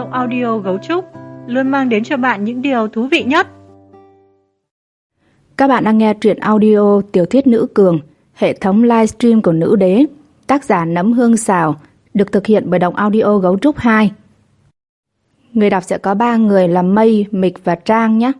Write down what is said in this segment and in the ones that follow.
audio Gấu Trúc luôn mang đến cho bạn những điều thú vị nhất. Các bạn đang nghe truyện audio tiểu thuyết Nữ Cường, hệ thống livestream của Nữ Đế, tác giả Nấm Hương Xào, được thực hiện bởi Đọc Audio Gấu Trúc 2. Người đọc sẽ có 3 người là Mây, Mịch và Trang nhé.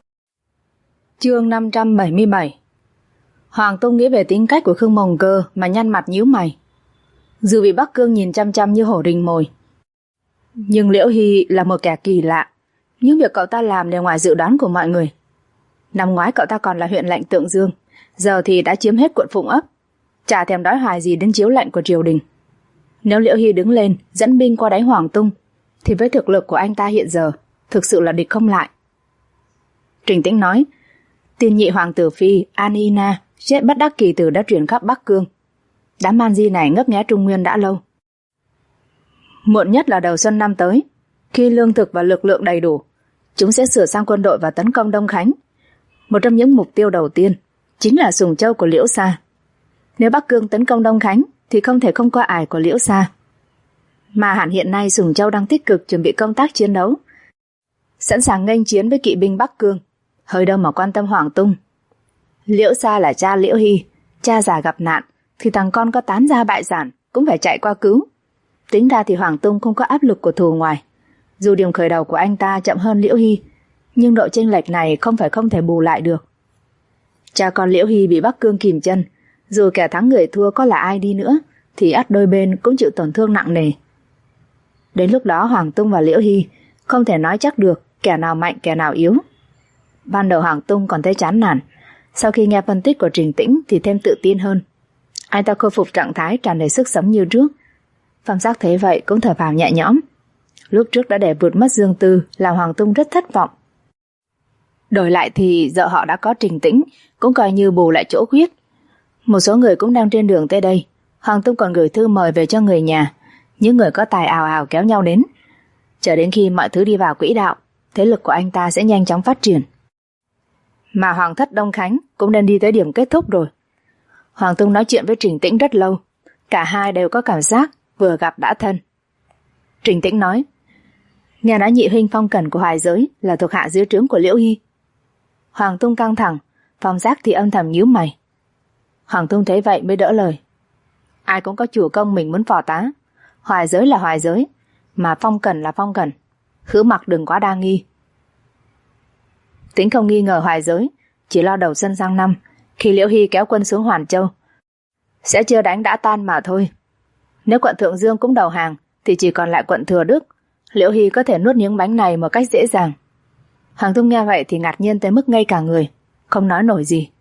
Chương 577. Hoàng Tung nghĩ về tính cách của Khương Mồng Cơ mà nhăn mặt nhíu mày. Dù bị Bắc Cương nhìn chăm chăm như hổ rình mồi, nhưng Liễu Hy là một kẻ kỳ lạ. Những việc cậu ta làm đều ngoài dự đoán của mọi người. Năm ngoái cậu ta còn là huyện lệnh Tượng Dương, giờ thì đã chiếm hết quận Phụng Ấp, chả thèm đói hoài gì đến chiếu lệnh của triều đình. Nếu Liễu Hy đứng lên dẫn binh qua đánh Hoàng Tung, thì với thực lực của anh ta hiện giờ thực sự là địch không lại. Trình Tĩnh nói, tin nhị hoàng tử phi Anina chết bất đắc kỳ tử đã truyền khắp Bắc Cương. Đám man di này ngấp nghé Trung Nguyên đã lâu. Muộn nhất là đầu xuân năm tới, khi lương thực và lực lượng đầy đủ, chúng sẽ sửa sang quân đội và tấn công Đông Khánh. Một trong những mục tiêu đầu tiên chính là Sùng Châu của Liễu Sa. Nếu Bắc Cương tấn công Đông Khánh thì không thể không qua ải của Liễu Sa. Mà hẳn hiện nay Sùng Châu đang tích cực chuẩn bị công tác chiến đấu, sẵn sàng nghênh chiến với kỵ binh Bắc Cương, hơi đâu mà quan tâm Hoàng Tung. Liễu Sa là cha Liễu Hy, cha già gặp nạn thì thằng con có tán gia bại sản cũng phải chạy qua cứu. Tính ra thì Hoàng Tung không có áp lực của thù ngoài. Dù điểm khởi đầu của anh ta chậm hơn Liễu Hy, nhưng độ chênh lệch này không phải không thể bù lại được. Cha con Liễu Hy bị Bắc Cương kìm chân, dù kẻ thắng người thua có là ai đi nữa thì ắt đôi bên cũng chịu tổn thương nặng nề. Đến lúc đó Hoàng Tung và Liễu Hy không thể nói chắc được kẻ nào mạnh kẻ nào yếu. Ban đầu Hoàng Tung còn thấy chán nản, sau khi nghe phân tích của Trình Tĩnh thì thêm tự tin hơn. Anh ta khôi phục trạng thái tràn đầy sức sống như trước. Phong Giác thấy vậy cũng thở phào nhẹ nhõm. Lúc trước đã để vượt mất Dương Tư làm Hoàng Tung rất thất vọng. Đổi lại thì giờ họ đã có Trình Tĩnh, cũng coi như bù lại chỗ khuyết. Một số người cũng đang trên đường tới đây. Hoàng Tung còn gửi thư mời về cho người nhà. Những người có tài ào ào kéo nhau đến. Chờ đến khi mọi thứ đi vào quỹ đạo, thế lực của anh ta sẽ nhanh chóng phát triển. Mà Hoàng thất Đông Khánh cũng nên đi tới điểm kết thúc rồi. Hoàng Tung nói chuyện với Trình Tĩnh rất lâu. Cả hai đều có cảm giác vừa gặp đã thân. Trình Tĩnh nói, nghe nói nhị huynh Phong Cẩn của Hoài Giới là thuộc hạ dưới trướng của Liễu Hy. Hoàng Tung căng thẳng, Phong Giác thì âm thầm nhíu mày. Hoàng Tung thấy vậy mới đỡ lời. Ai cũng có chủ công mình muốn phò tá. Hoài Giới là Hoài Giới, mà Phong Cẩn là Phong Cẩn. Khứ mặc đừng quá đa nghi. Tĩnh không nghi ngờ Hoài Giới, chỉ lo đầu xuân sang năm, khi Liễu Hy kéo quân xuống Hoàn Châu, sẽ chưa đánh đã tan mà thôi. Nếu quận Thượng Dương cũng đầu hàng thì chỉ còn lại quận Thừa Đức. Liễu Hy có thể nuốt miếng bánh này một cách dễ dàng. Hoàng Tung nghe vậy thì ngạc nhiên tới mức ngây cả người, không nói nổi gì.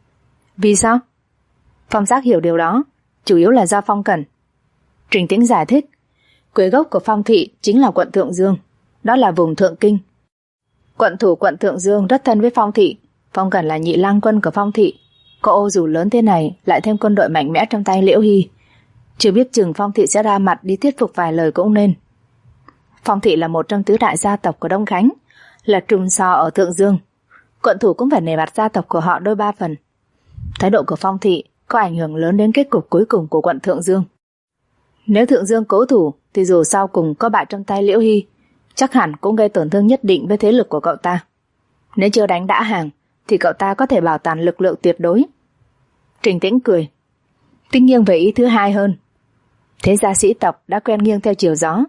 Vì sao? Phong Giác hiểu điều đó, chủ yếu là do Phong Cẩn. Trình Tĩnh giải thích, quê gốc của Phong thị chính là quận Thượng Dương, đó là vùng Thượng Kinh. Quận thủ quận Thượng Dương rất thân với Phong thị. Phong Cẩn là nhị lang quân của Phong thị. Có ô dù lớn thế này lại thêm quân đội mạnh mẽ trong tay Liễu Hy, chưa biết chừng Phong thị sẽ ra mặt đi thuyết phục vài lời cũng nên. Phong thị là một trong tứ đại gia tộc của Đông Khánh, là trùm so ở Thượng Dương. Quận thủ cũng phải nể mặt gia tộc của họ đôi ba phần. Thái độ của Phong thị có ảnh hưởng lớn đến kết cục cuối cùng của quận Thượng Dương. Nếu Thượng Dương cố thủ thì dù sau cùng có bại trong tay Liễu Hy, chắc hẳn cũng gây tổn thương nhất định với thế lực của cậu ta. Nếu chưa đánh đã hàng thì cậu ta có thể bảo toàn lực lượng tuyệt đối. Trình Tĩnh cười, Tĩnh nghiêng về ý thứ hai hơn. Thế gia sĩ tộc đã quen nghiêng theo chiều gió,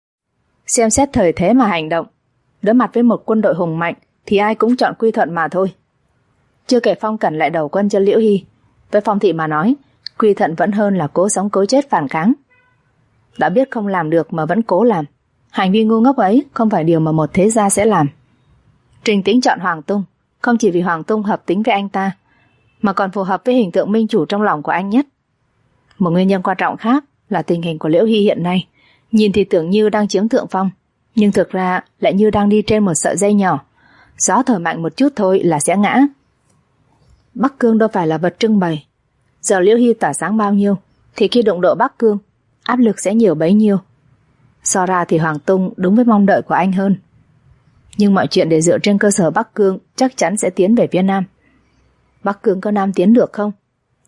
xem xét thời thế mà hành động. Đối mặt với một quân đội hùng mạnh thì ai cũng chọn quy thuận mà thôi. Chưa kể Phong Cẩn lại đầu quân cho Liễu Hy. Với Phong thị mà nói, quy thuận vẫn hơn là cố sống cố chết phản kháng. Đã biết không làm được mà vẫn cố làm, hành vi ngu ngốc ấy không phải điều mà một thế gia sẽ làm. Trình Tĩnh chọn Hoàng Tung không chỉ vì Hoàng Tung hợp tính với anh ta, mà còn phù hợp với hình tượng minh chủ trong lòng của anh nhất. Một nguyên nhân quan trọng khác là tình hình của Liễu Hy hiện nay, nhìn thì tưởng như đang chiếm thượng phong, nhưng thực ra lại như đang đi trên một sợi dây nhỏ. Gió thổi mạnh một chút thôi là sẽ ngã. Bắc Cương đâu phải là vật trưng bày. Giờ Liễu Hy tỏa sáng bao nhiêu thì khi đụng độ Bắc Cương, áp lực sẽ nhiều bấy nhiêu. So ra thì Hoàng Tung đúng với mong đợi của anh hơn. Nhưng mọi chuyện đều dựa trên cơ sở Bắc Cương chắc chắn sẽ tiến về phía Nam. Bắc Cương có Nam tiến được không?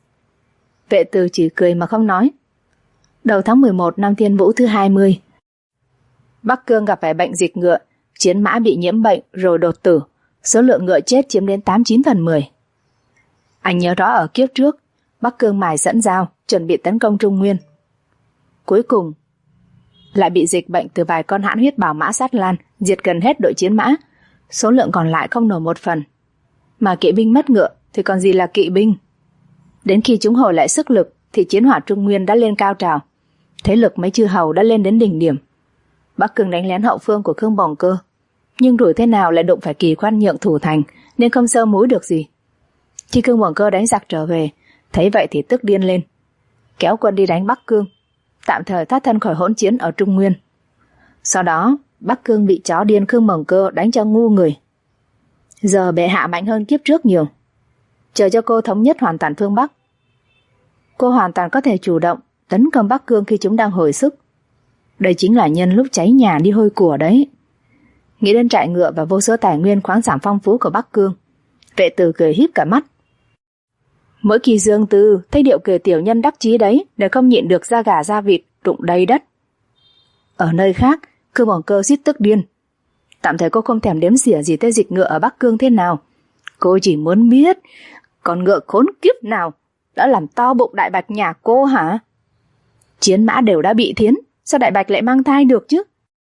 Vệ Từ chỉ cười mà không nói. Đầu tháng 11 năm Thiên Vũ thứ 20, Bắc Cương gặp phải bệnh dịch ngựa, chiến mã bị nhiễm bệnh rồi đột tử, số lượng ngựa chết chiếm đến 89/10. Anh nhớ rõ ở kiếp trước, Bắc Cương mài sẵn dao, chuẩn bị tấn công Trung Nguyên. Cuối cùng, lại bị dịch bệnh từ vài con hãn huyết bảo mã sát lan, diệt gần hết đội chiến mã, số lượng còn lại không nổi một phần. Mà kỵ binh mất ngựa thì còn gì là kỵ binh. Đến khi chúng hồi lại sức lực thì chiến hỏa Trung Nguyên đã lên cao trào, thế lực mấy chư hầu đã lên đến đỉnh điểm. Bắc Cương đánh lén hậu phương của Khương Bồng Cơ, nhưng đuổi thế nào lại đụng phải Kỳ Khoan Nhượng thủ thành, nên không sơ múi được gì. Khi Khương Bồng Cơ đánh giặc trở về, thấy vậy thì tức điên lên, kéo quân đi đánh Bắc Cương, tạm thời thoát thân khỏi hỗn chiến ở Trung Nguyên. Sau đó Bắc Cương bị chó điên Khương Bồng Cơ đánh cho ngu người. Giờ bệ hạ mạnh hơn kiếp trước nhiều, chờ cho cô thống nhất hoàn toàn phương Bắc, cô hoàn toàn có thể chủ động tấn công Bắc Cương khi chúng đang hồi sức. Đây chính là nhân lúc cháy nhà đi hôi của đấy. Nghĩ đến trại ngựa và vô số tài nguyên khoáng sản phong phú của Bắc Cương, Vệ Tử cười híp cả mắt. Mỗi khi Dương Tư thấy điệu cười tiểu nhân đắc chí đấy, để không nhịn được da gà da vịt rụng đầy đất. Ở nơi khác, Khương Bồng Cơ suýt tức điên. Tạm thời cô không thèm đếm xỉa gì tới dịch ngựa ở Bắc Cương thế nào. Cô chỉ muốn biết con ngựa khốn kiếp nào đã làm to bụng Đại Bạch nhà cô hả? Chiến mã đều đã bị thiến, sao Đại Bạch lại mang thai được chứ?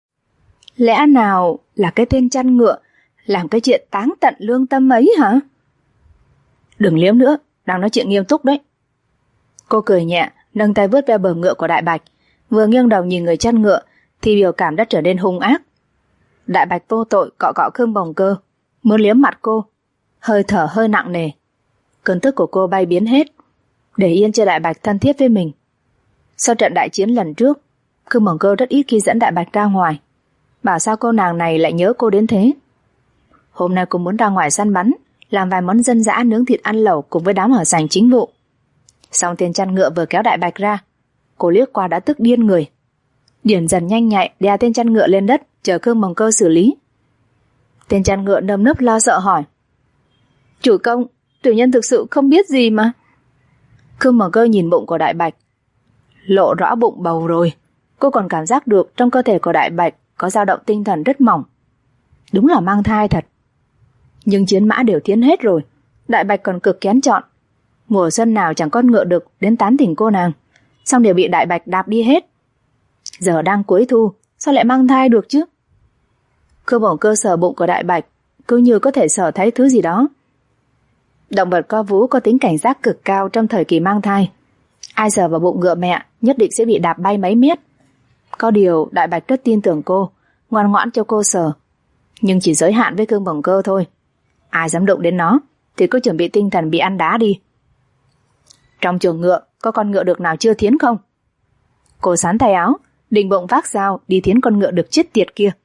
Lẽ nào là cái tên chăn ngựa làm cái chuyện táng tận lương tâm ấy hả? Đừng liếm nữa, đang nói chuyện nghiêm túc đấy. Cô cười nhẹ, nâng tay vuốt ve bờ ngựa của Đại Bạch, vừa nghiêng đầu nhìn người chăn ngựa thì biểu cảm đã trở nên hung ác. Đại Bạch vô tội cọ cọ Khương Bồng Cơ, muốn liếm mặt cô, hơi thở hơi nặng nề. Cơn tức của cô bay biến hết, để yên cho Đại Bạch thân thiết với mình. Sau trận đại chiến lần trước, Khương Bồng Cơ rất ít khi dẫn Đại Bạch ra ngoài. Bảo sao cô nàng này lại nhớ cô đến thế. Hôm nay cô muốn ra ngoài săn bắn, làm vài món dân dã nướng thịt ăn lẩu cùng với đám ở sảnh chính vụ. Xong tên chăn ngựa vừa kéo Đại Bạch ra, cô liếc qua đã tức điên người. Điển dần nhanh nhạy đè tên chăn ngựa lên đất, chờ Khương Bồng Cơ xử lý. Tên chăn ngựa nơm nớp lo sợ hỏi: Chủ công, tiểu nhân thực sự không biết gì mà. Khương Bồng Cơ nhìn bụng của Đại Bạch, lộ rõ bụng bầu rồi. Cô còn cảm giác được trong cơ thể của Đại Bạch có dao động tinh thần rất mỏng. Đúng là mang thai thật. Nhưng chiến mã đều tiến hết rồi, Đại Bạch còn cực kén chọn. Mùa xuân nào chẳng con ngựa được đến tán tỉnh cô nàng, xong đều bị Đại Bạch đạp đi hết. Giờ đang cuối thu, sao lại mang thai được chứ? Khương Bồng Cơ sờ bụng của Đại Bạch, cứ như có thể sờ thấy thứ gì đó. Động vật co vú có tính cảnh giác cực cao trong thời kỳ mang thai. Ai sờ vào bụng ngựa mẹ nhất định sẽ bị đạp bay mấy mét. Có điều Đại Bạch rất tin tưởng cô, ngoan ngoãn cho cô sờ. Nhưng chỉ giới hạn với Khương Bồng Cơ thôi. Ai dám động đến nó thì cứ chuẩn bị tinh thần bị ăn đá đi. Trong chuồng ngựa có con ngựa được nào chưa thiến không? Cô sắn tay áo, định bụng vác dao đi thiến con ngựa được chết tiệt kia.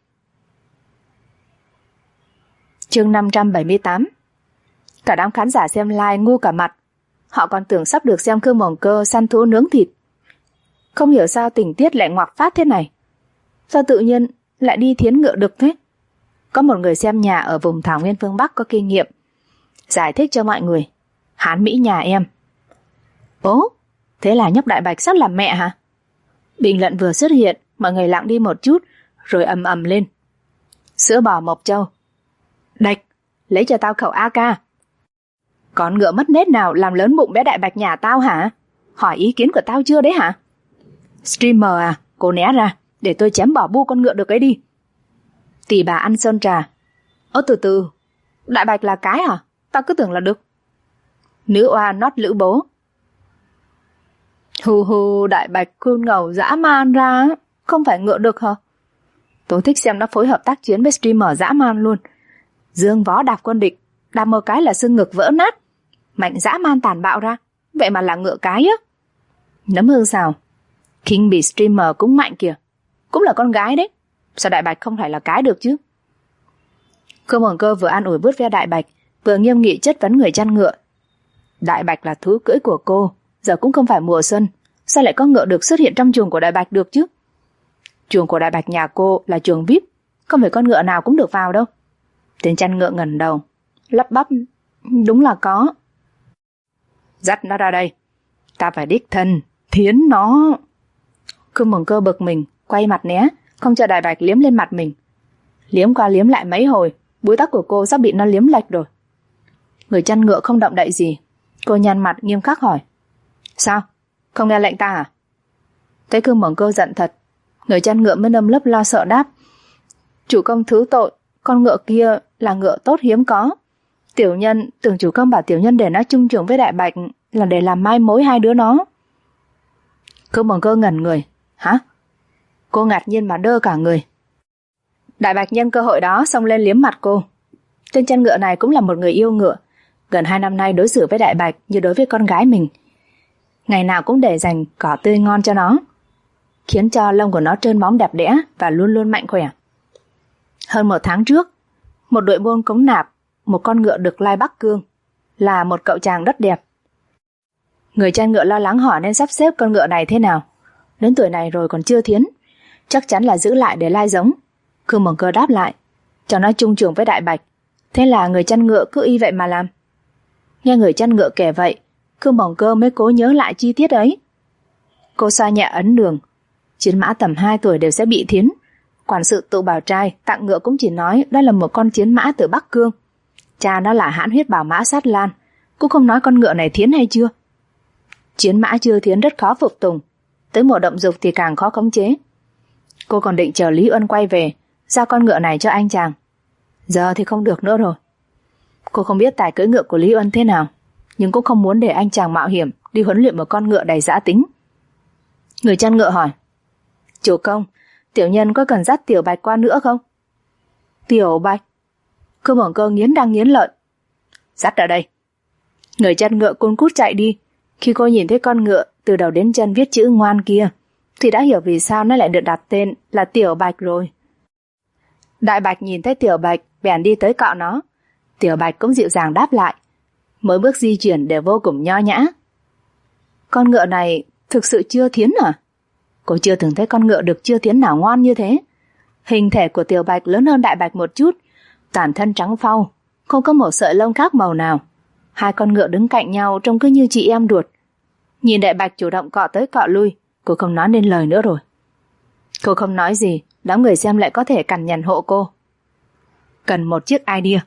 Chương 578. Cả đám khán giả xem live ngu cả mặt. Họ còn tưởng sắp được xem Khương Bồng Cơ săn thú nướng thịt. Không hiểu sao tình tiết lại ngoặc phát thế này. Sao tự nhiên lại đi thiến ngựa được thế? Có một người xem nhà ở vùng Thảo Nguyên phương Bắc có kinh nghiệm, giải thích cho mọi người: Hán Mỹ nhà em. Ố, thế là nhóc Đại Bạch sắp làm mẹ hả? Bình luận vừa xuất hiện, mọi người lặng đi một chút, rồi ầm ầm lên: Sữa bò Mộc Châu. Đạch, lấy cho tao khẩu AK. Con ngựa mất nết nào làm lớn bụng bé Đại Bạch nhà tao hả? Hỏi ý kiến của tao chưa đấy hả? Streamer à, cô né ra, để tôi chém bỏ bu con ngựa được ấy đi. Tỷ bà ăn sơn trà: Ơ từ từ, Đại Bạch là cái hả? Tao cứ tưởng là đực. Nữ oa nót lữ bố: Hù hù, Đại Bạch khôn ngầu dã man ra, không phải ngựa được hả? Tôi thích xem nó phối hợp tác chiến với streamer dã man luôn. Dương vó đạp quân địch, đạp một cái là xương ngực vỡ nát, mạnh dã man tàn bạo ra, vậy mà là ngựa cái á. Nấm hương xào: King bị streamer cũng mạnh kìa, cũng là con gái đấy, sao Đại Bạch không phải là cái được chứ? Khương Bồng Cơ vừa an ủi vuốt ve Đại Bạch, vừa nghiêm nghị chất vấn người chăn ngựa: Đại Bạch là thú cưỡi của cô, giờ cũng không phải mùa xuân, sao lại có ngựa được xuất hiện trong chuồng của Đại Bạch được chứ? Chuồng của Đại Bạch nhà cô là chuồng VIP, không phải con ngựa nào cũng được vào đâu. Tên chăn ngựa ngẩng đầu, lắp bắp: Đúng là có. Dắt nó ra đây, ta phải đích thân thiến nó. Khương Bồng Cơ bực mình, quay mặt né, không chờ Đại Bạch liếm lên mặt mình. Liếm qua liếm lại mấy hồi, búi tóc của cô sắp bị nó liếm lệch rồi. Người chăn ngựa không động đậy gì. Cô nhăn mặt nghiêm khắc hỏi: Sao? Không nghe lệnh ta à? Thấy Khương Mộng Cơ giận thật, người chăn ngựa mới nâm lấp lo sợ đáp: Chủ công thứ tội, con ngựa kia là ngựa tốt hiếm có. Tiểu nhân tưởng chủ công bảo tiểu nhân để nó chung trường với Đại Bạch là để làm mai mối hai đứa nó. Khương Mộng Cơ ngẩn người. Hả? Cô ngạc nhiên mà đơ cả người. Đại Bạch nhân cơ hội đó xông lên liếm mặt cô. Tên chăn ngựa này cũng là một người yêu ngựa, gần 2 năm nay đối xử với Đại Bạch như đối với con gái mình. Ngày nào cũng để dành cỏ tươi ngon cho nó, khiến cho lông của nó trơn bóng đẹp đẽ và luôn luôn mạnh khỏe. Hơn 1 tháng trước, một đội buôn cống nạp một con ngựa được lai Bắc Cương, là một cậu chàng rất đẹp. Người chăn ngựa lo lắng hỏi nên sắp xếp con ngựa này thế nào. Đến tuổi này rồi còn chưa thiến, chắc chắn là giữ lại để lai giống. Khương Mộng Cơ đáp lại: Cho nó chung trường với Đại Bạch. Thế là người chăn ngựa cứ y vậy mà làm. Nghe người chăn ngựa kể vậy, Khương Mộng Cơ mới cố nhớ lại chi tiết ấy. Cô xoa nhẹ ấn đường. Chiến mã tầm 2 tuổi đều sẽ bị thiến. Quản sự Tụ Bảo Trai tặng ngựa cũng chỉ nói đó là một con chiến mã từ Bắc Cương. Cha nó là hãn huyết bảo mã Sát Lan, cũng không nói con ngựa này thiến hay chưa. Chiến mã chưa thiến rất khó phục tùng, tới mùa động dục thì càng khó khống chế. Cô còn định chờ Lý Uân quay về giao con ngựa này cho anh chàng. Giờ thì không được nữa rồi. Cô không biết tài cưỡi ngựa của Lý Uân thế nào, nhưng cũng không muốn để anh chàng mạo hiểm đi huấn luyện một con ngựa đầy dã tính. Người chăn ngựa hỏi: Chủ công, tiểu nhân có cần dắt Tiểu Bạch qua nữa không? Tiểu Bạch? Khương Mộng Cơ nghiến răng nghiến lợi. Dắt ở đây. Người chăn ngựa cun cút chạy đi. Khi cô nhìn thấy con ngựa từ đầu đến chân viết chữ ngoan kia, thì đã hiểu vì sao nó lại được đặt tên là Tiểu Bạch rồi. Đại Bạch nhìn thấy Tiểu Bạch bèn đi tới cọ nó. Tiểu Bạch cũng dịu dàng đáp lại. Mỗi bước di chuyển đều vô cùng nho nhã. Con ngựa này thực sự chưa thiến à? Cô chưa từng thấy con ngựa được chưa thiến nào ngoan như thế. Hình thể của Tiểu Bạch lớn hơn Đại Bạch một chút, toàn thân trắng phau, không có một sợi lông khác màu nào. Hai con ngựa đứng cạnh nhau trông cứ như chị em ruột. Nhìn Đại Bạch chủ động cọ tới cọ lui, cô không nói nên lời nữa rồi. Cô không nói gì, đám người xem lại có thể cằn nhằn hộ cô. Cần một chiếc idea.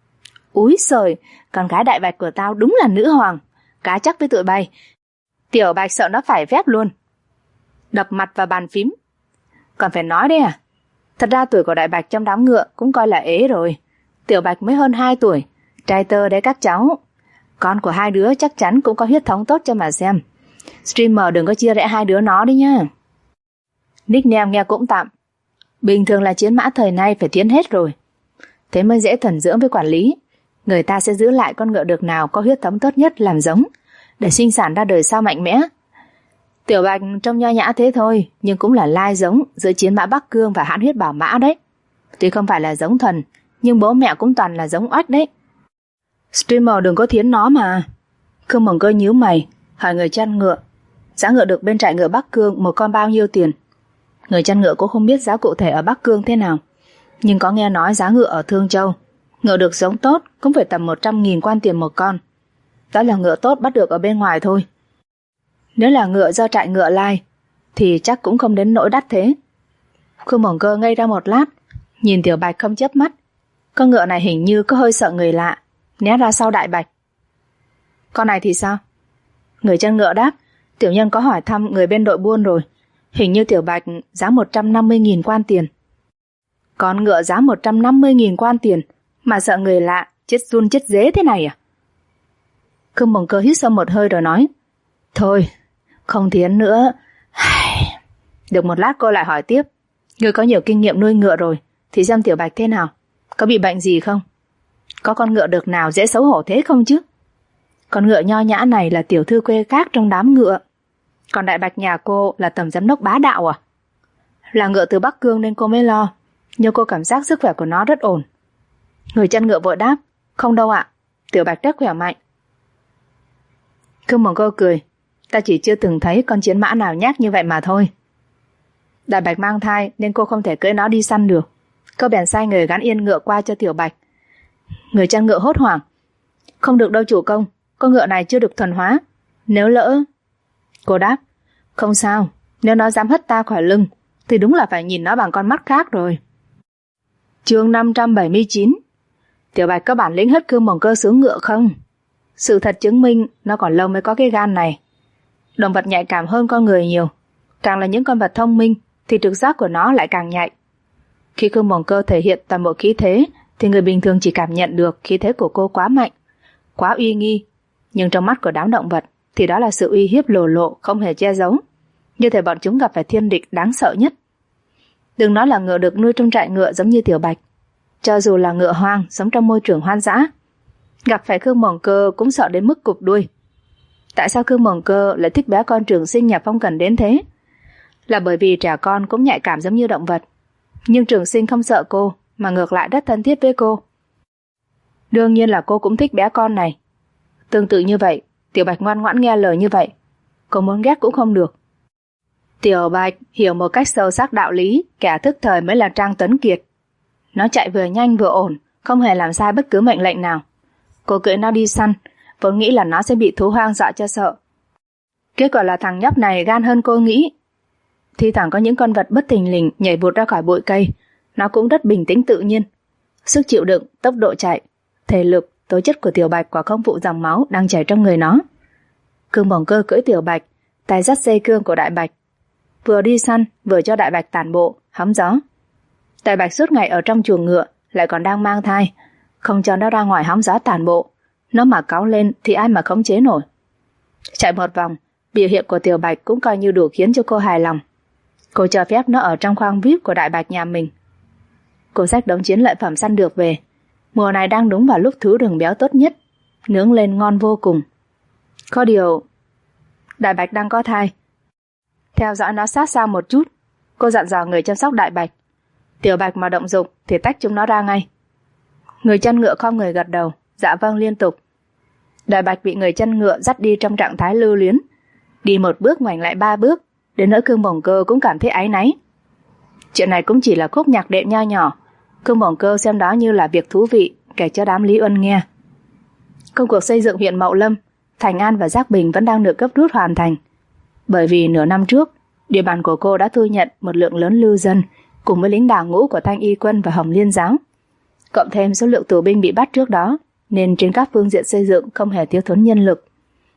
Úi giời, con gái Đại Bạch của tao đúng là nữ hoàng, cá chắc với tụi bay. Tiểu Bạch sợ nó phải phép luôn. Đập mặt vào bàn phím. Còn phải nói đấy à? Thật ra tuổi của Đại Bạch trong đám ngựa cũng coi là ế rồi. Tiểu Bạch mới hơn 2 tuổi, trai tơ đấy các cháu. Con của hai đứa chắc chắn cũng có huyết thống tốt cho mà xem. Streamer đừng có chia rẽ hai đứa nó đi nha. Nickname nghe cũng tạm. Bình thường là chiến mã thời nay phải tiến hết rồi. Thế mới dễ thuần dưỡng với quản lý. Người ta sẽ giữ lại con ngựa được nào có huyết thống tốt nhất làm giống, để sinh sản ra đời sau mạnh mẽ. Tiểu Bạch trông nho nhã thế thôi, nhưng cũng là lai giống giữa chiến mã Bắc Cương và hãn huyết bảo mã đấy. Tuy không phải là giống thuần, nhưng bố mẹ cũng toàn là giống oách đấy. Streamer đừng có thiến nó mà. Khương Mộng Cơ nhíu mày, hỏi người chăn ngựa. Giá ngựa được bên trại ngựa Bắc Cương một con bao nhiêu tiền? Người chăn ngựa cũng không biết giá cụ thể ở Bắc Cương thế nào, nhưng có nghe nói giá ngựa ở Thương Châu, ngựa được giống tốt cũng phải tầm 100.000 quan tiền một con. Đó là ngựa tốt bắt được ở bên ngoài thôi. Nếu là ngựa do trại ngựa lai thì chắc cũng không đến nỗi đắt thế. Khương Mộng Cơ ngây ra một lát, nhìn Tiểu Bạch không chớp mắt. Con ngựa này hình như có hơi sợ người lạ, né ra sau Đại Bạch. Con này thì sao? Người chăn ngựa đáp. Tiểu nhân có hỏi thăm người bên đội buôn rồi, hình như Tiểu Bạch giá 150.000 quan tiền. Con ngựa giá 150.000 quan tiền mà sợ người lạ, chết run chết dế thế này à? Khương Mộng Cơ hít sâu một hơi rồi nói: Thôi, không thiến nữa. Được một lát cô lại hỏi tiếp: Người có nhiều kinh nghiệm nuôi ngựa rồi, thì xem Tiểu Bạch thế nào? Có bị bệnh gì không? Có con ngựa được nào dễ xấu hổ thế không chứ? Con ngựa nho nhã này là tiểu thư quê khác trong đám ngựa, còn Đại Bạch nhà cô là tổng giám đốc bá đạo à? Là ngựa từ Bắc Cương nên cô mới lo, nhưng cô cảm giác sức khỏe của nó rất ổn. Người chăn ngựa vội đáp: Không đâu ạ, Tiểu Bạch rất khỏe mạnh. Khương Mộng Cơ cười: Ta chỉ chưa từng thấy con chiến mã nào nhát như vậy mà thôi. Đại Bạch mang thai nên cô không thể cưỡi nó đi săn được. Cô bèn sai người gắn yên ngựa qua cho Tiểu Bạch. Người chăn ngựa hốt hoảng: Không được đâu chủ công, con ngựa này chưa được thuần hóa. Nếu lỡ... Cô đáp: Không sao, nếu nó dám hất ta khỏi lưng, thì đúng là phải nhìn nó bằng con mắt khác rồi. Chương 579. Tiểu Bạch có bản lĩnh hất cương bồng cơ xuống ngựa không? Sự thật chứng minh nó còn lâu mới có cái gan này. Động vật nhạy cảm hơn con người nhiều. Càng là những con vật thông minh thì trực giác của nó lại càng nhạy. Khi cương bồng cơ thể hiện toàn bộ khí thế thì người bình thường chỉ cảm nhận được khí thế của cô quá mạnh, quá uy nghi. Nhưng trong mắt của đám động vật thì đó là sự uy hiếp lồ lộ không hề che giấu. Như thể bọn chúng gặp phải thiên địch đáng sợ nhất. Đừng nói là ngựa được nuôi trong trại ngựa giống như Tiểu Bạch, cho dù là ngựa hoang sống trong môi trường hoang dã, gặp phải Khương Bồng Cơ cũng sợ đến mức cụp đuôi. Tại sao Khương Bồng Cơ lại thích bé con Trường Sinh nhà Phong Cần đến thế? Là bởi vì trẻ con cũng nhạy cảm giống như động vật. Nhưng Trường Sinh không sợ cô, mà ngược lại rất thân thiết với cô. Đương nhiên là cô cũng thích bé con này. Tương tự như vậy, Tiểu Bạch ngoan ngoãn nghe lời như vậy, cô muốn ghét cũng không được. Tiểu Bạch hiểu một cách sâu sắc đạo lý, kẻ thức thời mới là Trang Tuấn Kiệt. Nó chạy vừa nhanh vừa ổn, không hề làm sai bất cứ mệnh lệnh nào. Cô cưỡi nó đi săn, vốn nghĩ là nó sẽ bị thú hoang dọa cho sợ. Kết quả là thằng nhóc này gan hơn cô nghĩ. Thi thoảng có những con vật bất thình lình nhảy vụt ra khỏi bụi cây, nó cũng rất bình tĩnh tự nhiên. Sức chịu đựng, tốc độ chạy, thể lực, tố chất của Tiểu Bạch quả không phụ dòng máu đang chảy trong người nó. Cương Bồng Cơ cưỡi Tiểu Bạch, tay dắt dây cương của Đại Bạch, vừa đi săn vừa cho Đại Bạch tản bộ, hóng gió. Đại Bạch suốt ngày ở trong chuồng ngựa, lại còn đang mang thai, không cho nó ra ngoài hóng gió tản bộ. Nó mà cáu lên thì ai mà khống chế nổi. Chạy một vòng, biểu hiện của Tiểu Bạch cũng coi như đủ khiến cho cô hài lòng. Cô cho phép nó ở trong khoang VIP của Đại Bạch nhà mình. Cô xách đống chiến lợi phẩm săn được về. Mùa này đang đúng vào lúc thú rừng béo tốt nhất, nướng lên ngon vô cùng. Có điều, Đại Bạch đang có thai. Theo dõi nó sát sao một chút, cô dặn dò người chăm sóc Đại Bạch. Tiểu Bạch mà động dục thì tách chúng nó ra ngay. Người chăn ngựa khom người gật đầu, dạ vâng liên tục. Đại Bạch bị người chăn ngựa dắt đi trong trạng thái lưu luyến, đi một bước ngoảnh lại 3 bước, đến nỗi Cương Bồng Cơ cũng cảm thấy áy náy. Chuyện này cũng chỉ là khúc nhạc đệm nho nhỏ, Cương Bồng Cơ xem đó như là việc thú vị kể cho đám Lý Uân nghe. Công cuộc xây dựng huyện Mậu Lâm, Thành An và Giác Bình vẫn đang được gấp rút hoàn thành. Bởi vì nửa năm trước, địa bàn của cô đã thu nhận một lượng lớn lưu dân cùng với lính đào ngũ của Thanh Y Quân và Hồng Liên Giáo. Cộng thêm số lượng tù binh bị bắt trước đó, nên trên các phương diện xây dựng không hề thiếu thốn nhân lực.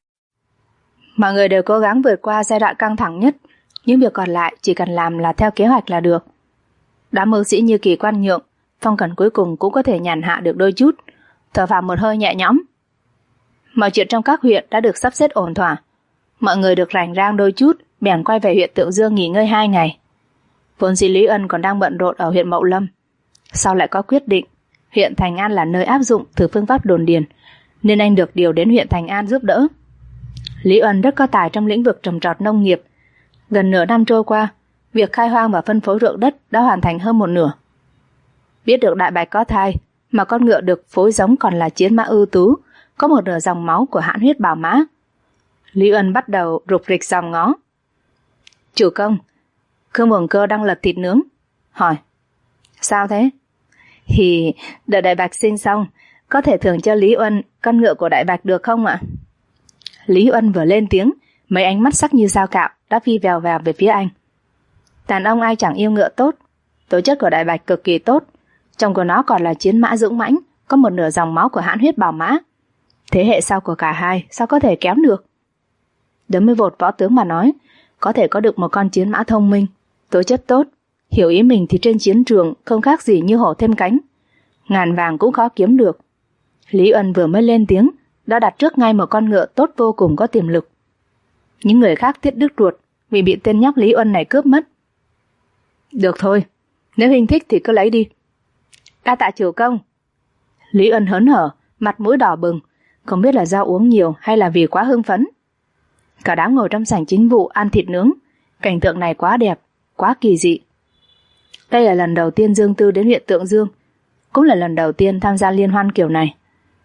Mọi người đều cố gắng vượt qua giai đoạn căng thẳng nhất, những việc còn lại chỉ cần làm là theo kế hoạch là được. Đám mưu sĩ như Kỳ Quan Nhượng, Phong Cẩn cuối cùng cũng có thể nhàn hạ được đôi chút, thở phào một hơi nhẹ nhõm. Mọi chuyện trong các huyện đã được sắp xếp ổn thỏa. Mọi người được rảnh rang đôi chút, bèn quay về huyện Tựu Dương nghỉ ngơi 2 ngày. Vốn dĩ Lý Ân còn đang bận rộn ở huyện Mậu Lâm, sau lại có quyết định huyện Thành An là nơi áp dụng thử phương pháp đồn điền, nên anh được điều đến huyện Thành An giúp đỡ. Lý Ân rất có tài trong lĩnh vực trồng trọt nông nghiệp. Gần nửa năm trôi qua, việc khai hoang và phân phối ruộng đất đã hoàn thành hơn một nửa. Biết được Đại Bạch có thai, mà con ngựa được phối giống còn là chiến mã ưu tú, có một nửa dòng máu của hãn huyết bảo mã. Lý Ân bắt đầu rục rịch dòm ngó. Chủ công, Khương Bồng Cơ đang lật thịt nướng. Hỏi, sao thế? Thì đợi Đại Bạch sinh xong, có thể thưởng cho Lý Uân con ngựa của Đại Bạch được không ạ? Lý Uân vừa lên tiếng, mấy ánh mắt sắc như dao cạo đã phi vèo vèo về phía anh. Đàn ông ai chẳng yêu ngựa tốt, tố chất của Đại Bạch cực kỳ tốt, chồng của nó còn là chiến mã dũng mãnh, có một nửa dòng máu của hãn huyết bảo mã. Thế hệ sau của cả hai sao có thể kém được? Đấng mới vột võ tướng mà nói, có thể có được một con chiến mã thông minh, tố chất tốt, hiểu ý mình thì trên chiến trường không khác gì như hổ thêm cánh. Ngàn vàng cũng khó kiếm được. Lý Ân vừa mới lên tiếng đã đặt trước ngay một con ngựa tốt vô cùng có tiềm lực. Những người khác thiết đứt ruột vì bị tên nhóc Lý Ân này cướp mất. Được thôi, nếu Huynh thích thì cứ lấy đi. Đa tạ chủ công. Lý Ân hớn hở, mặt mũi đỏ bừng, không biết là do uống nhiều hay là vì quá hưng phấn. Cả đám ngồi trong sảnh chính vụ ăn thịt nướng. Cảnh tượng này quá đẹp, quá kỳ dị. Đây là lần đầu tiên Dương Tư đến huyện Tượng Dương, cũng là lần đầu tiên tham gia liên hoan kiểu này.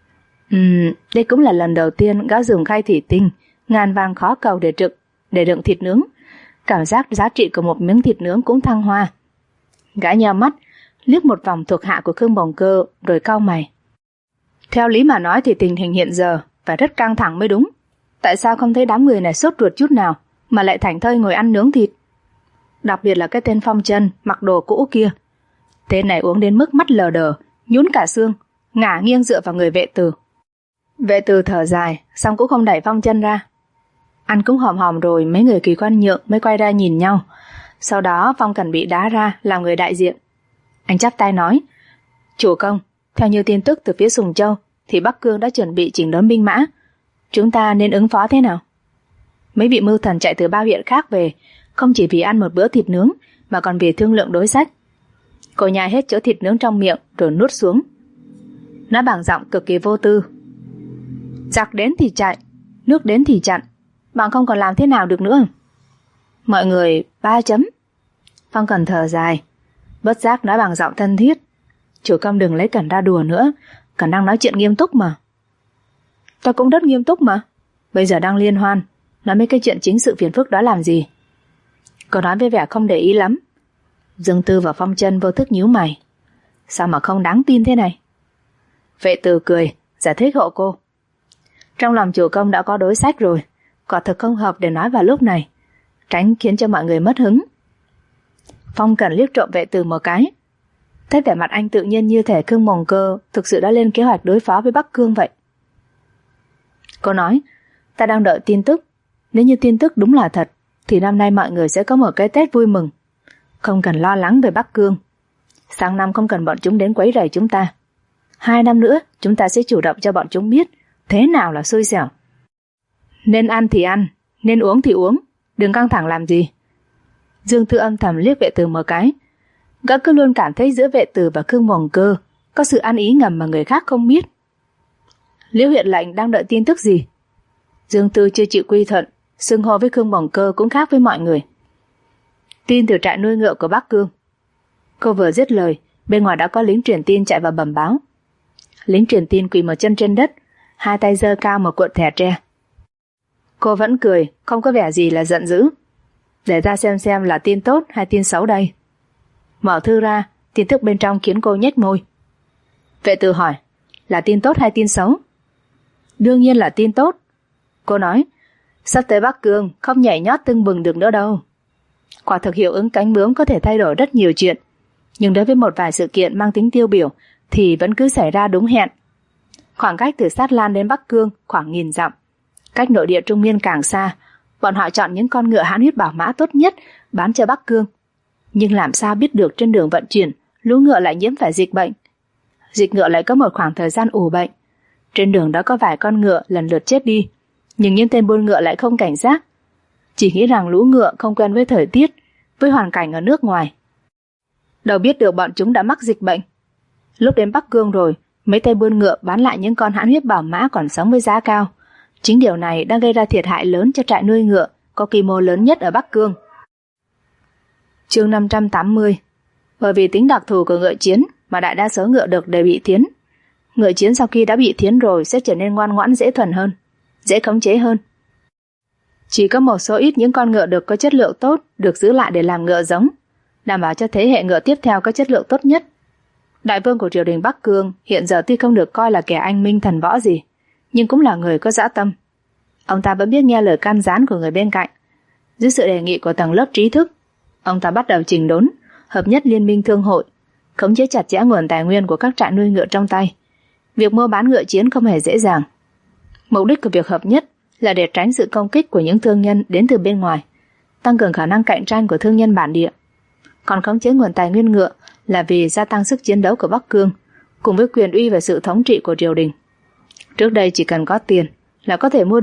Đây cũng là lần đầu tiên gã dùng khay thủy tinh ngàn vàng khó cầu để đựng thịt nướng. Cảm giác giá trị của một miếng thịt nướng cũng thăng hoa. Gã nheo mắt, liếc một vòng thuộc hạ của Khương Bồng Cơ rồi cau mày. Theo lý mà nói thì tình hình hiện giờ phải rất căng thẳng mới đúng. Tại sao không thấy đám người này sốt ruột chút nào mà lại thảnh thơi ngồi ăn nướng thịt? Đặc biệt là cái tên Phong Chân mặc đồ cũ kia. Tên này uống đến mức mắt lờ đờ, nhún cả xương, ngả nghiêng dựa vào người Vệ Từ. Vệ Từ thở dài, xong cũng không đẩy Phong Chân ra. Ăn cũng hòm hòm rồi, mấy người Kỳ Quan Nhượng mới quay ra nhìn nhau. Sau đó Phong Cẩn bị đá ra làm người đại diện. Anh chắp tay nói: Chủ công, theo như tin tức từ phía Sùng Châu thì Bắc Cương đã chuẩn bị chỉnh đốn binh mã. Chúng ta nên ứng phó thế nào? Mấy vị mưu thần chạy từ ba huyện khác về, không chỉ vì ăn một bữa thịt nướng mà còn vì thương lượng đối sách. Cô nhai hết chỗ thịt nướng trong miệng rồi nuốt xuống, nói bằng giọng cực kỳ vô tư: Giặc đến thì chạy, nước đến thì chặn, bạn không còn làm thế nào được nữa. Mọi người 3 chấm. Phong Cẩn thở dài, bất giác nói bằng giọng thân thiết: Chủ công đừng lấy Cẩn ra đùa nữa, Cẩn đang nói chuyện nghiêm túc mà. Tôi cũng rất nghiêm túc mà. Bây giờ đang liên hoan, nói mấy cái chuyện chính sự phiền phức đó làm gì? Cô nói với vẻ không để ý lắm. Dương Tư và Phong Chân vô thức nhíu mày. Sao mà không đáng tin thế này? Vệ Từ cười, giải thích hộ cô. Trong lòng chủ công đã có đối sách rồi, quả thực không hợp để nói vào lúc này, tránh khiến cho mọi người mất hứng. Phong Cẩn liếc trộm Vệ Từ một cái, thấy vẻ mặt anh tự nhiên như thể Khương Mồng Cơ thực sự đã lên kế hoạch đối phó với Bắc Cương vậy. Cô nói: Ta đang đợi tin tức. Nếu như tin tức đúng là thật thì năm nay mọi người sẽ có một cái Tết vui mừng, không cần lo lắng về Bắc Cương. Sang năm không cần bọn chúng đến quấy rầy chúng ta. 2 năm nữa chúng ta sẽ chủ động cho bọn chúng biết thế nào là xui xẻo. Nên ăn thì ăn, nên uống thì uống, đừng căng thẳng làm gì. Dương Tư âm thầm liếc Vệ Từ một cái. Gã cứ luôn cảm thấy giữa Vệ Từ và Khương Mồng Cơ có sự ăn ý ngầm mà người khác không biết. Liễu huyện lệnh đang đợi tin tức gì? Dương Tư chưa chịu quy thuận, xưng hô với Khương Mồng Cơ cũng khác với mọi người. Tin từ trại nuôi ngựa của Bắc Cương. Cô vừa dứt lời, bên ngoài đã có lính truyền tin chạy vào bẩm báo. Lính truyền tin quỳ một chân trên đất, 2 tay giơ cao một cuộn thẻ tre. Cô vẫn cười, không có vẻ gì là giận dữ. Để ra xem là tin tốt hay tin xấu đây. Mở thư ra, tin tức bên trong khiến cô nhếch môi. Vệ Từ hỏi: Là tin tốt hay tin xấu? Đương nhiên là tin tốt. Cô nói: Sắp tới Bắc Cương không nhảy nhót tưng bừng được nữa đâu. Quả thực hiệu ứng cánh bướm có thể thay đổi rất nhiều chuyện, nhưng đối với một vài sự kiện mang tính tiêu biểu thì vẫn cứ xảy ra đúng hẹn. Khoảng cách từ Sát Lan đến Bắc Cương khoảng 1000 dặm. Cách nội địa Trung Miên càng xa, bọn họ chọn những con ngựa hãn huyết bảo mã tốt nhất bán cho Bắc Cương. Nhưng làm sao biết được trên đường vận chuyển lũ ngựa lại nhiễm phải dịch bệnh. Dịch ngựa lại có một khoảng thời gian ủ bệnh. Trên đường đó có vài con ngựa lần lượt chết đi, nhưng những tên buôn ngựa lại không cảnh giác, chỉ nghĩ rằng lũ ngựa không quen với thời tiết, với hoàn cảnh ở nước ngoài. Đâu biết được bọn chúng đã mắc dịch bệnh. Lúc đến Bắc Cương rồi, mấy tên buôn ngựa bán lại những con hãn huyết bảo mã còn sống với giá cao. Chính điều này đang gây ra thiệt hại lớn cho trại nuôi ngựa có quy mô lớn nhất ở Bắc Cương. Chương 580. Bởi vì tính đặc thù của ngựa chiến mà đại đa số ngựa đực đều bị thiến. Ngựa chiến sau khi đã bị thiến rồi sẽ trở nên ngoan ngoãn, dễ thuần hơn, dễ khống chế hơn. Chỉ có một số ít những con ngựa đực có chất lượng tốt được giữ lại để làm ngựa giống, đảm bảo cho thế hệ ngựa tiếp theo có chất lượng tốt nhất. Đại vương của triều đình Bắc Cương hiện giờ tuy không được coi là kẻ anh minh thần võ gì, nhưng cũng là người có dã tâm. Ông ta vẫn biết nghe lời can gián của người bên cạnh. Dưới sự đề nghị của tầng lớp trí thức, ông ta bắt đầu chỉnh đốn, hợp nhất liên minh thương hội, khống chế chặt chẽ nguồn tài nguyên của các trại nuôi ngựa trong tay. Việc mua bán ngựa chiến không hề dễ dàng. Mục đích của việc hợp nhất là để tránh sự công kích của những thương nhân đến từ bên ngoài, tăng cường khả năng cạnh tranh của thương nhân bản địa. Còn khống chế nguồn tài nguyên ngựa là vì gia tăng sức chiến đấu của Bắc Cương, cùng với quyền uy và sự thống trị của triều đình. Trước đây chỉ cần có tiền là có thể mua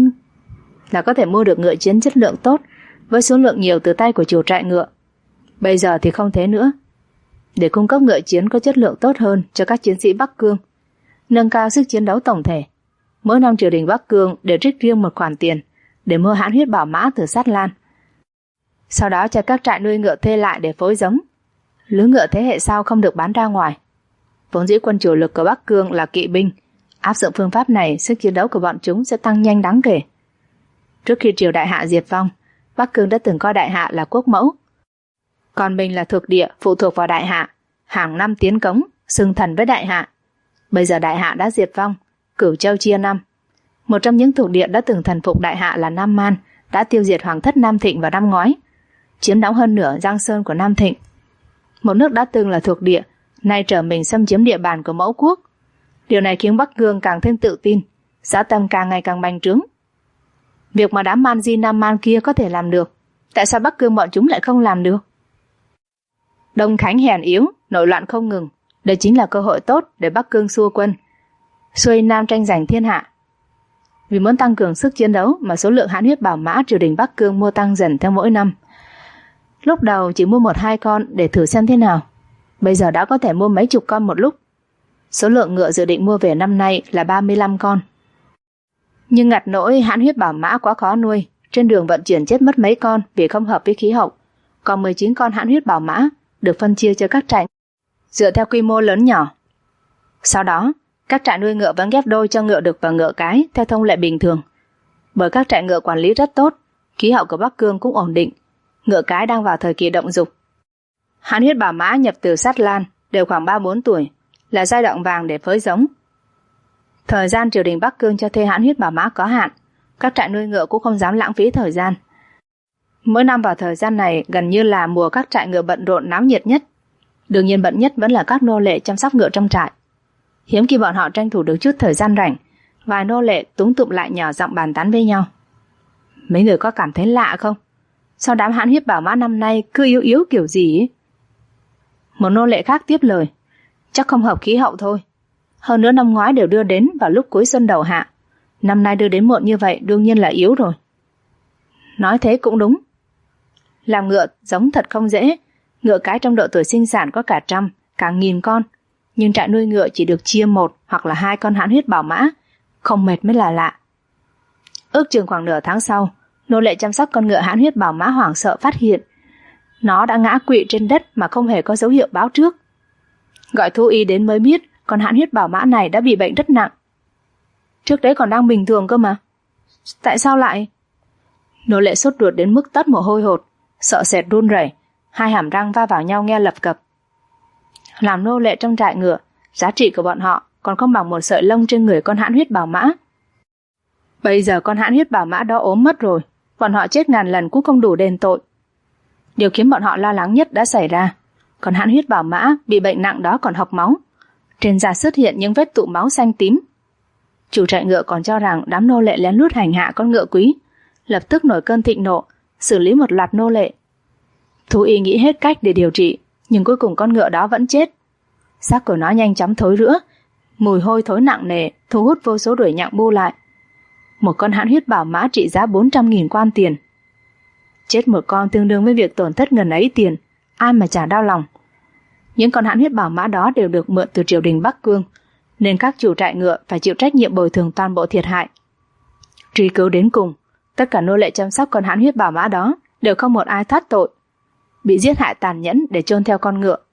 được ngựa chiến chất lượng tốt với số lượng nhiều từ tay của chủ trại ngựa. Bây giờ thì không thế nữa. Để cung cấp ngựa chiến có chất lượng tốt hơn cho các chiến sĩ Bắc Cương, nâng cao sức chiến đấu tổng thể, mỗi năm triều đình Bắc Cương đều trích riêng một khoản tiền để mua hãn huyết bảo mã từ Sát Lan. Sau đó cho các trại nuôi ngựa thuê lại để phối giống. Lứa ngựa thế hệ sau không được bán ra ngoài. Vốn dĩ quân chủ lực của Bắc Cương là kỵ binh. Áp dụng phương pháp này, sức chiến đấu của bọn chúng sẽ tăng nhanh đáng kể. Trước khi triều đại hạ diệt vong, Bắc Cương đã từng coi đại hạ là quốc mẫu, còn mình là thuộc địa phụ thuộc vào đại hạ, hàng năm tiến cống, xưng thần với đại hạ. Bây giờ đại hạ đã diệt vong, Cửu Châu chia năm. Một trong những thuộc địa đã từng thần phục đại hạ là Nam Man đã tiêu diệt hoàng thất Nam Thịnh vào năm ngoái. chiếm đóng hơn nửa Giang Sơn của Nam Thịnh. Một nước đã từng là thuộc địa, nay trở mình xâm chiếm địa bàn của mẫu quốc. Điều này khiến Bắc Cương càng thêm tự tin, dã tâm càng ngày càng bành trướng. Việc mà đám Man Di Nam Man kia có thể làm được, tại sao Bắc Cương bọn chúng lại không làm được? Đông Khánh hèn yếu, nội loạn không ngừng, đây chính là cơ hội tốt để Bắc Cương xua quân, xuôi Nam tranh giành thiên hạ. Vì muốn tăng cường sức chiến đấu mà số lượng hãn huyết bảo mã triều đình Bắc Cương mua tăng dần theo mỗi năm. Lúc đầu chỉ mua 1-2 con để thử xem thế nào, bây giờ đã có thể mua mấy chục con một lúc. Số lượng ngựa dự định mua về năm nay là 35 con. Nhưng ngặt nỗi hãn huyết bảo mã quá khó nuôi, trên đường vận chuyển chết mất mấy con vì không hợp với khí hậu. Còn 19 con hãn huyết bảo mã được phân chia cho các trại dựa theo quy mô lớn nhỏ. Sau đó, các trại nuôi ngựa vẫn ghép đôi cho ngựa đực và ngựa cái theo thông lệ bình thường. Bởi các trại ngựa quản lý rất tốt, khí hậu của Bắc Cương cũng ổn định, ngựa cái đang vào thời kỳ động dục. Hãn huyết bảo mã nhập từ Sát Lan đều khoảng 3-4 tuổi, là giai đoạn vàng để phối giống. Thời gian triều đình Bắc Cương cho thuê hãn huyết bảo mã có hạn, các trại nuôi ngựa cũng không dám lãng phí thời gian. Mỗi năm vào thời gian này gần như là mùa các trại ngựa bận rộn náo nhiệt nhất. Đương nhiên bận nhất vẫn là các nô lệ chăm sóc ngựa trong trại. Hiếm khi bọn họ tranh thủ được chút thời gian rảnh, vài nô lệ túm tụm lại nhỏ giọng bàn tán với nhau. Mấy người có cảm thấy lạ không? Sao đám hãn huyết bảo mã năm nay cứ yếu yếu kiểu gì ấy? Một nô lệ khác tiếp lời. Chắc không hợp khí hậu thôi. Hơn nữa năm ngoái đều đưa đến vào lúc cuối xuân đầu hạ, năm nay đưa đến muộn như vậy đương nhiên là yếu rồi. Nói thế cũng đúng. Làm ngựa giống thật không dễ. Ngựa cái trong độ tuổi sinh sản có cả 100, cả 1000 con, nhưng trại nuôi ngựa chỉ được chia 1 hoặc là 2 con hãn huyết bảo mã, không mệt mới là lạ. Ước chừng khoảng nửa tháng sau, nô lệ chăm sóc con ngựa hãn huyết bảo mã hoảng sợ phát hiện nó đã ngã quỵ trên đất mà không hề có dấu hiệu báo trước. Gọi thú y đến mới biết con hãn huyết bảo mã này đã bị bệnh rất nặng. Trước đấy còn đang bình thường cơ mà. Tại sao lại? Nô lệ sốt ruột đến mức toát mồ hôi hột, sợ sệt run rẩy, hai hàm răng va vào nhau nghe lập cập. Làm nô lệ trong trại ngựa, giá trị của bọn họ còn không bằng một sợi lông trên người con hãn huyết bảo mã. Bây giờ con hãn huyết bảo mã đó ốm mất rồi, bọn họ chết ngàn lần cũng không đủ đền tội. Điều khiến bọn họ lo lắng nhất đã xảy ra. Con hãn huyết bảo mã bị bệnh nặng đó còn học máu, trên da xuất hiện những vết tụ máu xanh tím. Chủ trại ngựa còn cho rằng đám nô lệ lén lút hành hạ con ngựa quý, lập tức nổi cơn thịnh nộ, xử lý một loạt nô lệ. Thú y nghĩ hết cách để điều trị, nhưng cuối cùng con ngựa đó vẫn chết. Xác của nó nhanh chóng thối rữa, mùi hôi thối nặng nề thu hút vô số ruồi nhặng bu lại. Một con hãn huyết bảo mã trị giá 400.000 quan tiền. Chết một con tương đương với việc tổn thất ngần ấy tiền, ai mà chả đau lòng. Những con hãn huyết bảo mã đó đều được mượn từ triều đình Bắc Cương, nên các chủ trại ngựa phải chịu trách nhiệm bồi thường toàn bộ thiệt hại. Truy cứu đến cùng, tất cả nô lệ chăm sóc con hãn huyết bảo mã đó đều không một ai thoát tội, bị giết hại tàn nhẫn để chôn theo con ngựa.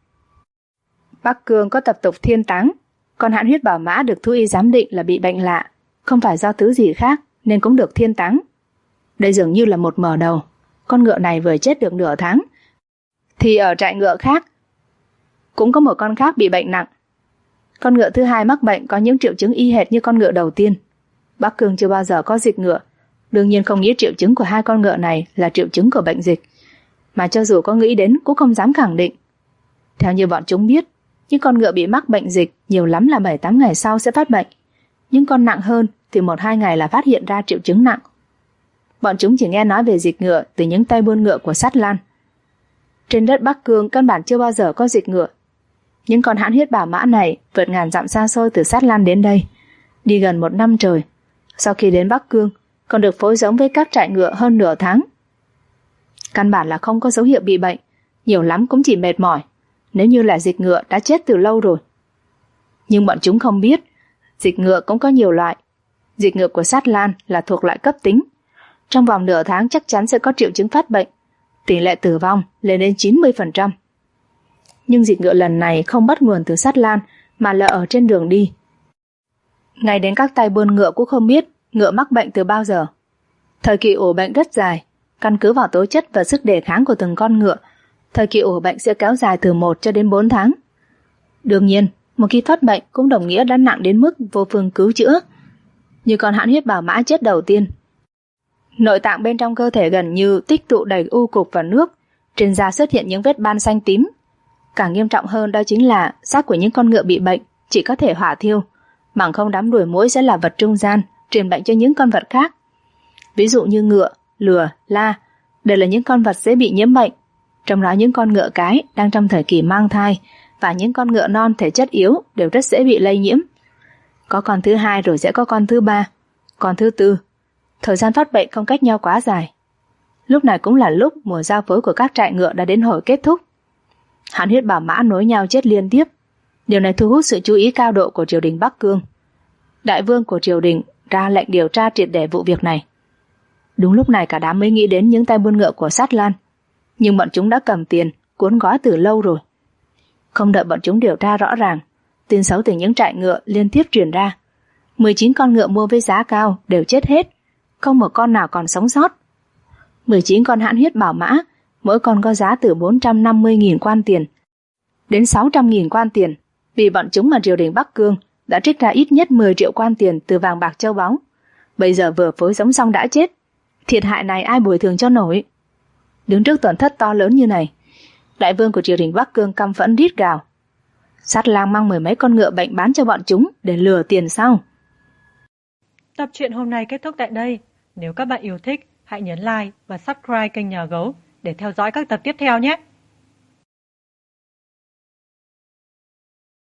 Bắc Cương có tập tục thiên táng, con hãn huyết bảo mã được thú y giám định là bị bệnh lạ, không phải do thứ gì khác nên cũng được thiên táng. Đây dường như là một mở đầu. Con ngựa này vừa chết được nửa tháng, thì ở trại ngựa khác cũng có một con khác bị bệnh nặng. Con ngựa thứ hai mắc bệnh có những triệu chứng y hệt như con ngựa đầu tiên. Bắc Cương chưa bao giờ có dịch ngựa, đương nhiên không nghĩ triệu chứng của hai con ngựa này là triệu chứng của bệnh dịch, mà cho dù có nghĩ đến cũng không dám khẳng định. Theo như bọn chúng biết, những con ngựa bị mắc bệnh dịch nhiều lắm là 7-8 ngày sau sẽ phát bệnh, những con nặng hơn thì 1-2 ngày là phát hiện ra triệu chứng nặng. Bọn chúng chỉ nghe nói về dịch ngựa từ những tay buôn ngựa của Sát Lan. Trên đất Bắc Cương căn bản chưa bao giờ có dịch ngựa. Những con hãn huyết bảo mã này vượt ngàn dặm xa xôi từ Sát Lan đến đây, đi gần 1 năm trời. Sau khi đến Bắc Cương, còn được phối giống với các trại ngựa hơn nửa tháng. Căn bản là không có dấu hiệu bị bệnh, nhiều lắm cũng chỉ mệt mỏi. Nếu như là dịch ngựa đã chết từ lâu rồi. Nhưng bọn chúng không biết, dịch ngựa cũng có nhiều loại. Dịch ngựa của Sát Lan là thuộc loại cấp tính. Trong vòng nửa tháng chắc chắn sẽ có triệu chứng phát bệnh, tỷ lệ tử vong lên đến 90%. Nhưng dịch ngựa lần này không bắt nguồn từ Sát Lan mà là ở trên đường đi. Ngay đến các tay buôn ngựa cũng không biết ngựa mắc bệnh từ bao giờ. Thời kỳ ủ bệnh rất dài, căn cứ vào tố chất và sức đề kháng của từng con ngựa, thời kỳ ủ bệnh sẽ kéo dài từ 1 cho đến 4 tháng. Đương nhiên, một khi phát bệnh cũng đồng nghĩa đã nặng đến mức vô phương cứu chữa. Như con hãn huyết bảo mã chết đầu tiên, nội tạng bên trong cơ thể gần như tích tụ đầy u cục và nước, Trên da xuất hiện những vết ban xanh tím. Càng nghiêm trọng hơn đó chính là xác của những con ngựa bị bệnh chỉ có thể hỏa thiêu, bằng không đám đuổi muỗi sẽ là vật trung gian, truyền bệnh cho những con vật khác. Ví dụ như ngựa, lừa, la, đều là những con vật dễ bị nhiễm bệnh. Trong đó những con ngựa cái đang trong thời kỳ mang thai và những con ngựa non thể chất yếu đều rất dễ bị lây nhiễm. Có con thứ hai rồi sẽ có con thứ ba, con thứ tư. Thời gian phát bệnh không cách nhau quá dài. Lúc này cũng là lúc mùa giao phối của các trại ngựa đã đến hồi kết thúc. Hán huyết bảo mã nối nhau chết liên tiếp. Điều này thu hút sự chú ý cao độ của triều đình Bắc Cương. Đại vương của triều đình ra lệnh điều tra triệt để vụ việc này. Đúng lúc này cả đám mới nghĩ đến những tay buôn ngựa của Sát Lan. Nhưng bọn chúng đã cầm tiền, cuốn gói từ lâu rồi. Không đợi bọn chúng điều tra rõ ràng, tin xấu từ những trại ngựa liên tiếp truyền ra. 19 con ngựa mua với giá cao đều chết hết, không một con nào còn sống sót. 19 con hãn huyết bảo mã, mỗi con có giá từ 450.000 quan tiền đến 600.000 quan tiền, vì bọn chúng mà triều đình Bắc Cương đã trích ra ít nhất 10 triệu quan tiền từ vàng bạc châu báu. Bây giờ vừa phối giống xong đã chết, thiệt hại này ai bồi thường cho nổi. Đứng trước tổn thất to lớn như này, đại vương của triều đình Bắc Cương căm phẫn rít gào. Sát Lang mang 10 mấy con ngựa bệnh bán cho bọn chúng để lừa tiền sao? Tập truyện hôm nay kết thúc tại đây. Nếu các bạn yêu thích, hãy nhấn like và subscribe kênh Nhà Gấu để theo dõi các tập tiếp theo nhé.